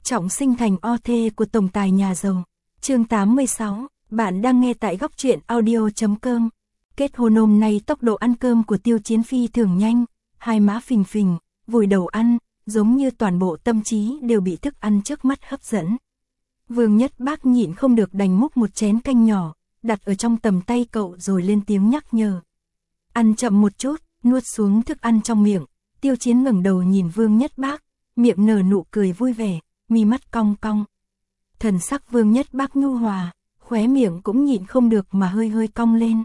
Trọng sinh thành o thê của tổng tài nhà giàu. Chương 86, bạn đang nghe tại góc truyện audio.com. Kết hôn hôm nay tốc độ ăn cơm của Tiêu Chiến phi thường nhanh, hai má phình phình, vùi đầu ăn, giống như toàn bộ tâm trí đều bị thức ăn trước mắt hấp dẫn. Vương Nhất Bác nhịn không được đành múc một chén canh nhỏ, đặt ở trong tầm tay cậu rồi lên tiếng nhắc nhở. Ăn chậm một chút, nuốt xuống thức ăn trong miệng. Tiêu Chiến ngẩng đầu nhìn Vương Nhất Bác, miệng nở nụ cười vui vẻ, mi mắt cong cong. Thần sắc Vương Nhất Bác nhu hòa, khóe miệng cũng nhịn không được mà hơi hơi cong lên.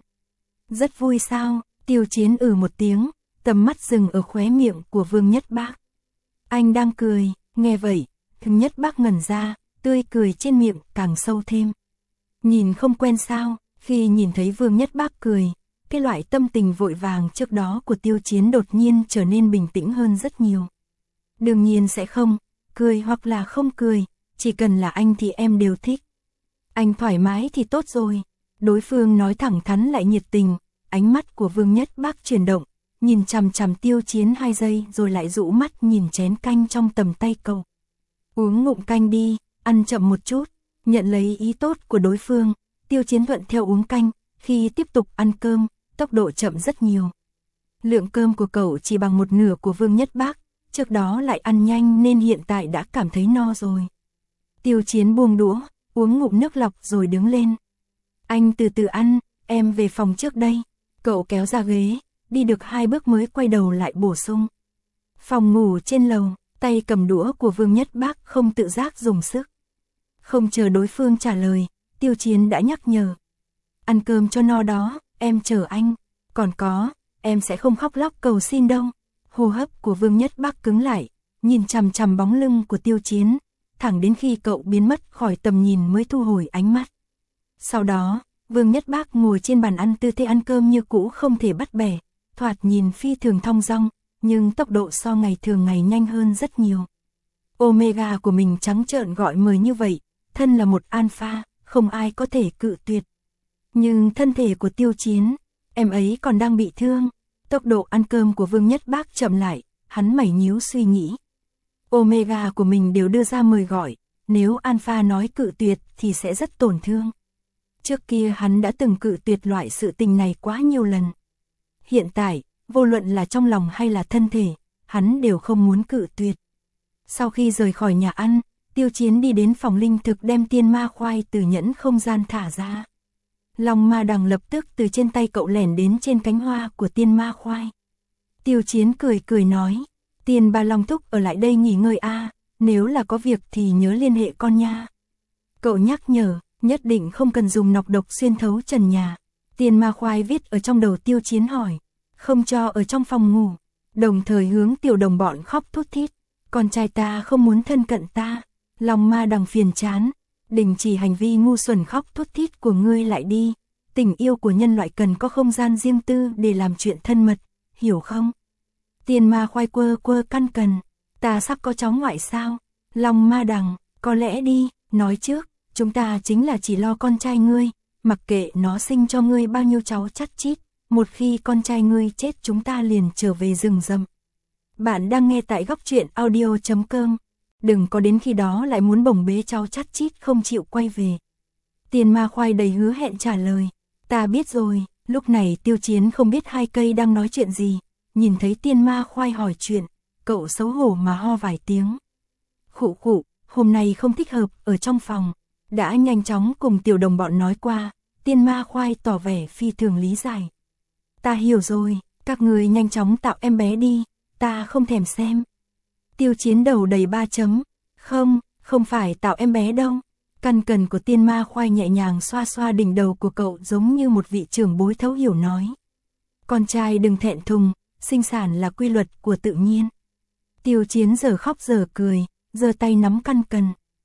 Rất vui sao? Tiêu Chiến một tiếng, tầm mắt dừng ở khóe miệng của Vương Nhất Bác. Anh đang cười, nghe vậy, Vương Nhất Bác ngẩn ra, tươi cười trên miệng càng sâu thêm. Nhìn không quen sao? Khi nhìn thấy Vương Nhất Bác cười, cái loại tâm tình vội vàng trước đó của Tiêu Chiến đột nhiên trở nên bình tĩnh hơn rất nhiều. Đương nhiên sẽ không, cười hoặc là không cười, chỉ cần là anh thì em đều thích. Anh thoải mái thì tốt rồi. Đối phương nói thẳng thắn lại nhiệt tình, ánh mắt của Vương Nhất Bác chuyển động, nhìn chằm chằm Tiêu Chiến 2 giây rồi lại dụ mắt nhìn chén canh trong tầm tay cậu. Uống ngụm canh đi, ăn chậm một chút. Nhận lấy ý tốt của đối phương, Tiêu Chiến thuận theo uống canh, khi tiếp tục ăn cơm, tốc độ chậm rất nhiều. Lượng cơm của cậu chỉ bằng một nửa của Vương Nhất Bác, trước đó lại ăn nhanh nên hiện tại đã cảm thấy no rồi. Tiêu Chiến buông đũa, uống ngụm nước lọc rồi đứng lên. Anh từ từ ăn, em về phòng trước đây. Cậu kéo ra ghế, đi được 2 bước mới quay đầu lại bổ sung. Phòng ngủ trên lầu, tay cầm đũa của Vương Nhất Bác không tự giác dùng sức. Không chờ đối phương trả lời, Tiêu Chiến đã nhắc nhở. Ăn cơm cho no đó, em chờ anh. Còn có, em sẽ không khóc lóc cầu xin đâu. Hô hấp của Vương Nhất Bác cứng lại, nhìn chằm chằm bóng lưng của Tiêu Chiến, thẳng đến khi cậu biến mất khỏi tầm nhìn mới thu hồi ánh mắt. Sau đó, Vương Nhất Bác ngồi trên bàn ăn tư thế ăn cơm như cũ không thể bắt bẻ, thoạt nhìn phi thường thong dong, nhưng tốc độ so ngày thường ngày nhanh hơn rất nhiều. Omega của mình trắng trợn gọi mời như vậy, thân là một alpha, không ai có thể cự tuyệt. Nhưng thân thể của Tiêu Chiến, em ấy còn đang bị thương. Tốc độ ăn cơm của Vương Nhất Bác chậm lại, hắn mày nhíu suy nghĩ. Omega của mình đều đưa ra mời gọi, nếu alpha nói cự tuyệt thì sẽ rất tổn thương. Trước kia hắn đã từng cự tuyệt loại sự tình này quá nhiều lần. Hiện tại, vô luận là trong lòng hay là thân thể, hắn đều không muốn cự tuyệt. Sau khi rời khỏi nhà ăn, Tiêu Chiến đi đến phòng linh thực đem tiên ma khoai từ nhẫn không gian thả ra. Long ma đằng lập tức từ trên tay cậu lẻn đến trên cánh hoa của tiên ma khoai. Tiêu Chiến cười cười nói, Tiên Ba Long Thúc ở lại đây nghỉ ngơi a, nếu là có việc thì nhớ liên hệ con nha. Cậu nhắc nhở, nhất định không cần dùng nọc độc xuyên thấu trần nhà. Tiên ma khoai viết ở trong đầu Tiêu Chiến hỏi, không cho ở trong phòng ngủ, đồng thời hướng tiểu đồng bọn khóc thút thít, con trai ta không muốn thân cận ta. Long ma đằng phiền chán, đình chỉ hành vi ngu xuẩn khóc thút thít của ngươi lại đi. Tình yêu của nhân loại cần có không gian riêng tư để làm chuyện thân mật, hiểu không? Tiên ma khoai quơ quơ căn cần, ta sắp có cháu ngoại sao? Long ma đằng, có lẽ đi, nói trước, chúng ta chính là chỉ lo con trai ngươi, mặc kệ nó sinh cho ngươi bao nhiêu cháu chắt chít, một khi con trai ngươi chết chúng ta liền trở về rừng rậm. Bạn đang nghe tại góc truyện audio.com. Đừng có đến khi đó lại muốn bồng bế cháu chắt chít không chịu quay về. Tiên ma khoai đầy hứa hẹn trả lời. Ta biết rồi. Lúc này Tiêu Chiến không biết hai cây đang nói chuyện gì. Nhìn thấy tiên ma khoai hỏi chuyện, cậu xấu hổ mà ho vài tiếng. Khụ khụ, hôm nay không thích hợp ở trong phòng. Đã nhanh chóng cùng tiểu đồng bọn nói qua. Tiên ma khoai tỏ vẻ phi thường lý giải. Ta hiểu rồi, các người nhanh chóng tạo em bé đi. Ta không thèm xem. Tiêu Chiến đầu đầy 3 chấm. Không phải tạo em bé đâu. Căn cần của tiên ma khoai nhẹ nhàng xoa xoa đỉnh đầu của cậu giống như một vị trưởng bối thấu hiểu nói. Con trai đừng thẹn thùng, sinh sản là quy luật của tự nhiên. Tiêu Chiến giờ khóc giờ cười, giơ tay nắm căn cần.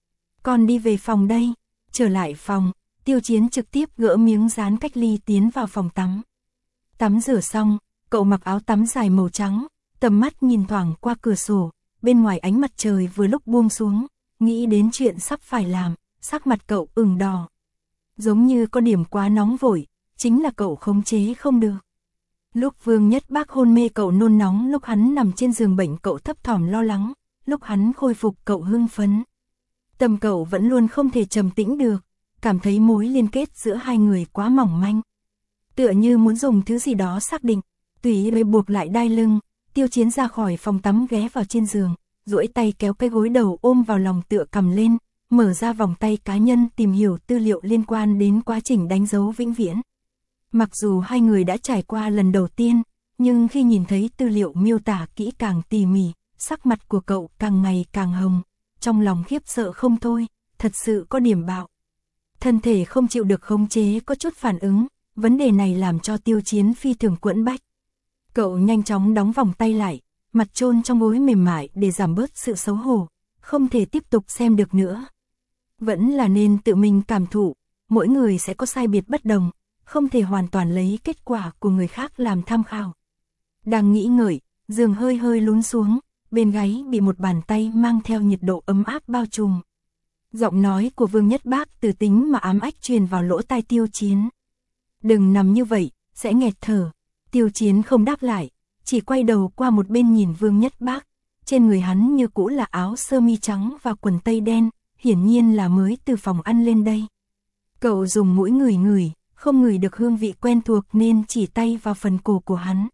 Con đi về phòng đây. Trở lại phòng, Tiêu Chiến trực tiếp gỡ miếng dán cách ly tiến vào phòng tắm. Tắm rửa xong, cậu mặc áo tắm dài màu trắng, tầm mắt nhìn thoảng qua cửa sổ. Bên ngoài ánh mặt trời vừa lúc buông xuống, nghĩ đến chuyện sắp phải làm, sắc mặt cậu ửng đỏ. Giống như có điểm quá nóng vội, chính là cậu khống chế không được. Lúc Vương Nhất Bác hôn mê cậu nôn nóng, lúc hắn nằm trên giường bệnh cậu thấp thỏm lo lắng, lúc hắn khôi phục cậu hưng phấn. Tâm cậu vẫn luôn không thể trầm tĩnh được, cảm thấy mối liên kết giữa hai người quá mỏng manh. Tựa như muốn dùng thứ gì đó xác định, tùy ý buộc lại đai lưng, Tiêu Chiến ra khỏi phòng tắm ghé vào trên giường, duỗi tay kéo cái gối đầu ôm vào lòng tựa cầm lên, mở ra vòng tay cá nhân tìm hiểu tư liệu liên quan đến quá trình đánh dấu vĩnh viễn. Mặc dù hai người đã trải qua lần đầu tiên, nhưng khi nhìn thấy tư liệu miêu tả kỹ càng tỉ mỉ, sắc mặt của cậu càng ngày càng hồng, trong lòng khiếp sợ không thôi, thật sự có điểm bạo. Thân thể không chịu được khống chế có chút phản ứng, vấn đề này làm cho Tiêu Chiến phi thường quẫn bách. Cậu nhanh chóng đóng vòng tay lại, mặt chôn trong gối mềm mại để giảm bớt sự xấu hổ, không thể tiếp tục xem được nữa. Vẫn là nên tự mình cảm thụ, mỗi người sẽ có sai biệt bất đồng, không thể hoàn toàn lấy kết quả của người khác làm tham khảo. Đang nghĩ ngợi, giường hơi hơi lún xuống, bên gáy bị một bàn tay mang theo nhiệt độ ấm áp bao trùm. Giọng nói của Vương Nhất Bác từ tính mà ám ách truyền vào lỗ tai Tiêu Chiến. Đừng nằm như vậy, sẽ nghẹt thở. Tiêu Chiến không đáp lại, chỉ quay đầu qua một bên nhìn Vương Nhất Bác. Trên người hắn như cũ là áo sơ mi trắng và quần tây đen, hiển nhiên là mới từ phòng ăn lên đây. Cậu dùng mũi ngửi, không ngửi được hương vị quen thuộc nên chỉ tay vào phần cổ của hắn.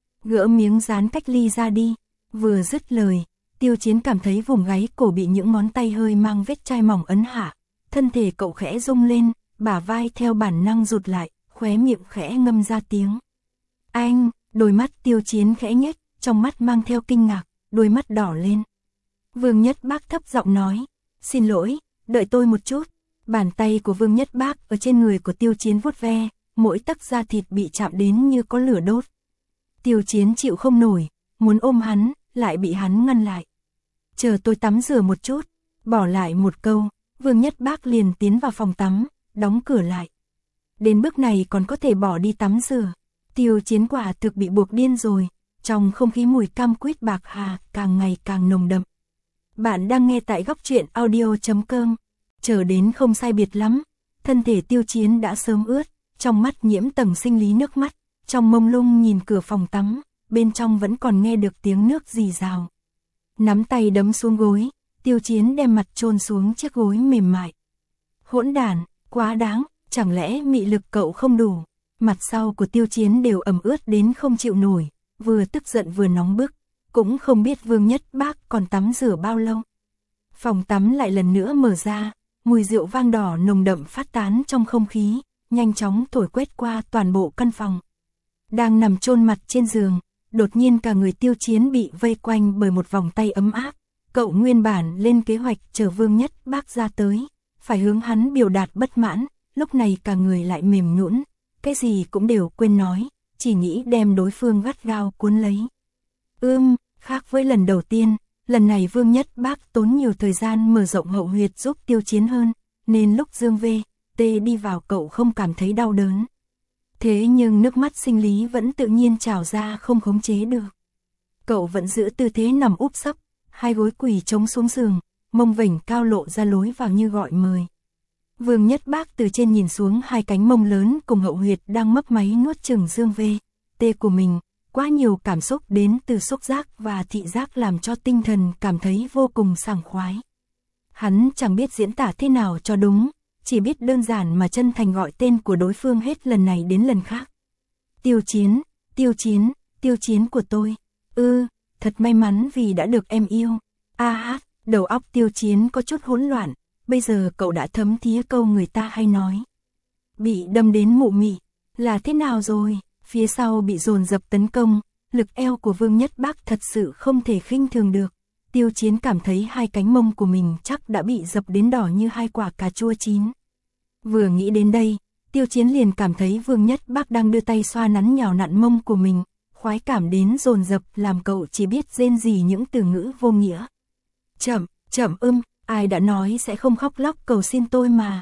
Gỡ miếng dán cách ly ra đi, vừa dứt lời, Tiêu Chiến cảm thấy vùng gáy cổ bị những ngón tay hơi mang vết chai mỏng ấn hạ, thân thể cậu khẽ rung lên, bả vai theo bản năng rụt lại, khóe miệng khẽ ngâm ra tiếng. Anh, đôi mắt Tiêu Chiến khẽ nhếch, trong mắt mang theo kinh ngạc, đôi mắt đỏ lên. Vương Nhất Bác thấp giọng nói, xin lỗi, đợi tôi một chút. Bàn tay của Vương Nhất Bác ở trên người của Tiêu Chiến vuốt ve, mỗi tấc da thịt bị chạm đến như có lửa đốt. Tiêu Chiến chịu không nổi, muốn ôm hắn, lại bị hắn ngăn lại. Chờ tôi tắm rửa một chút, bỏ lại một câu, Vương Nhất Bác liền tiến vào phòng tắm, đóng cửa lại. Đến bước này còn có thể bỏ đi tắm rửa. Tiêu Chiến quả thực bị buộc điên rồi, trong không khí mùi cam quýt bạc hà càng ngày càng nồng đậm. Bạn đang nghe tại góc truyện audio.com. Chờ đến không sai biệt lắm, thân thể Tiêu Chiến đã sớm ướt, trong mắt nhiễm tầng sinh lý nước mắt, trong mông lung nhìn cửa phòng tắm, bên trong vẫn còn nghe được tiếng nước rì rào. Nắm tay đấm xuống gối, Tiêu Chiến đem mặt chôn xuống chiếc gối mềm mại. Hỗn đản, quá đáng, chẳng lẽ mị lực cậu không đủ? Mặt sau của Tiêu Chiến đều ẩm ướt đến không chịu nổi, vừa tức giận vừa nóng bức, cũng không biết Vương Nhất Bác còn tắm rửa bao lâu. Phòng tắm lại lần nữa mở ra, mùi rượu vang đỏ nồng đậm phát tán trong không khí, nhanh chóng thổi quét qua toàn bộ căn phòng. Đang nằm chôn mặt trên giường, đột nhiên cả người Tiêu Chiến bị vây quanh bởi một vòng tay ấm áp. Cậu nguyên bản lên kế hoạch chờ Vương Nhất Bác ra tới, phải hướng hắn biểu đạt bất mãn, lúc này cả người lại mềm nhũn, cái gì cũng đều quên nói, chỉ nghĩ đem đối phương gắt gao cuốn lấy. Khác với lần đầu tiên, lần này Vương Nhất Bác tốn nhiều thời gian mở rộng hậu huyệt giúp Tiêu Chiến hơn, nên lúc Dương V.T đi vào cậu không cảm thấy đau đớn. Thế nhưng nước mắt sinh lý vẫn tự nhiên trào ra không khống chế được. Cậu vẫn giữ tư thế nằm úp sấp, hai gối quỳ chống xuống giường, mông vểnh cao lộ ra lối vào như gọi mời. Vương Nhất Bác từ trên nhìn xuống hai cánh mông lớn cùng hậu huyệt đang mấp máy nuốt chửng Dương V.T của mình. Quá nhiều cảm xúc đến từ xúc giác và thị giác làm cho tinh thần cảm thấy vô cùng sảng khoái. Hắn chẳng biết diễn tả thế nào cho đúng, chỉ biết đơn giản mà chân thành gọi tên của đối phương hết lần này đến lần khác. Tiêu Chiến, Tiêu Chiến, Tiêu Chiến của tôi. Thật may mắn vì đã được em yêu. Đầu óc Tiêu Chiến có chút hỗn loạn, bây giờ cậu đã thấm thía câu người ta hay nói. Bị đâm đến mụ mị, là thế nào rồi? Phía sau bị dồn dập tấn công, lực eo của Vương Nhất Bác thật sự không thể khinh thường được. Tiêu Chiến cảm thấy hai cánh mông của mình chắc đã bị dập đến đỏ như hai quả cà chua chín. Vừa nghĩ đến đây, Tiêu Chiến liền cảm thấy Vương Nhất Bác đang đưa tay xoa nắn nhào nặn mông của mình, khoái cảm đến dồn dập làm cậu chỉ biết rên rỉ những từ ngữ vô nghĩa. Chậm, ai đã nói sẽ không khóc lóc cầu xin tôi mà,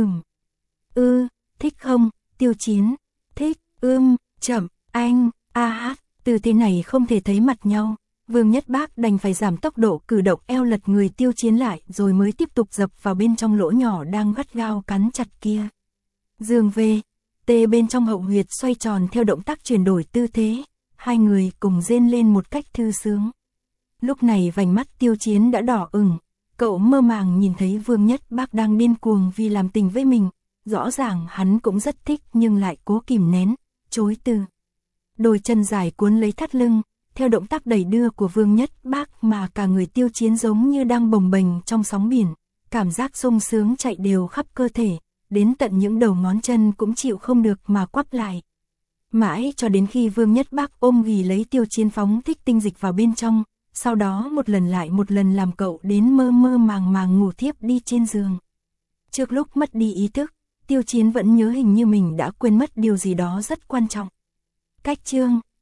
thích không, Tiêu Chiến, thích, chậm, anh, từ thế này không thể thấy mặt nhau, Vương Nhất Bác đành phải giảm tốc độ cử động eo lật người Tiêu Chiến lại rồi mới tiếp tục dập vào bên trong lỗ nhỏ đang gắt gao cắn chặt kia. Dương V.T bên trong hậu huyệt xoay tròn theo động tác chuyển đổi tư thế, hai người cùng rên lên một cách thư sướng. Lúc này vành mắt Tiêu Chiến đã đỏ ửng, Cậu mơ màng nhìn thấy Vương Nhất Bác đang điên cuồng vì làm tình với mình, rõ ràng hắn cũng rất thích nhưng lại cố kìm nén, chối từ. Đôi chân dài cuốn lấy thắt lưng, theo động tác đẩy đưa của Vương Nhất Bác mà cả người Tiêu Chiến giống như đang bồng bềnh trong sóng biển, cảm giác sung sướng chạy đều khắp cơ thể, đến tận những đầu ngón chân cũng chịu không được mà quắp lại. Mãi cho đến khi Vương Nhất Bác ôm ghì lấy Tiêu Chiến phóng thích tinh dịch vào bên trong, sau đó một lần lại một lần làm cậu đến mơ mơ màng màng ngủ thiếp đi trên giường. Trước lúc mất đi ý thức, Tiêu Chiến vẫn nhớ hình như mình đã quên mất điều gì đó rất quan trọng. Cách chương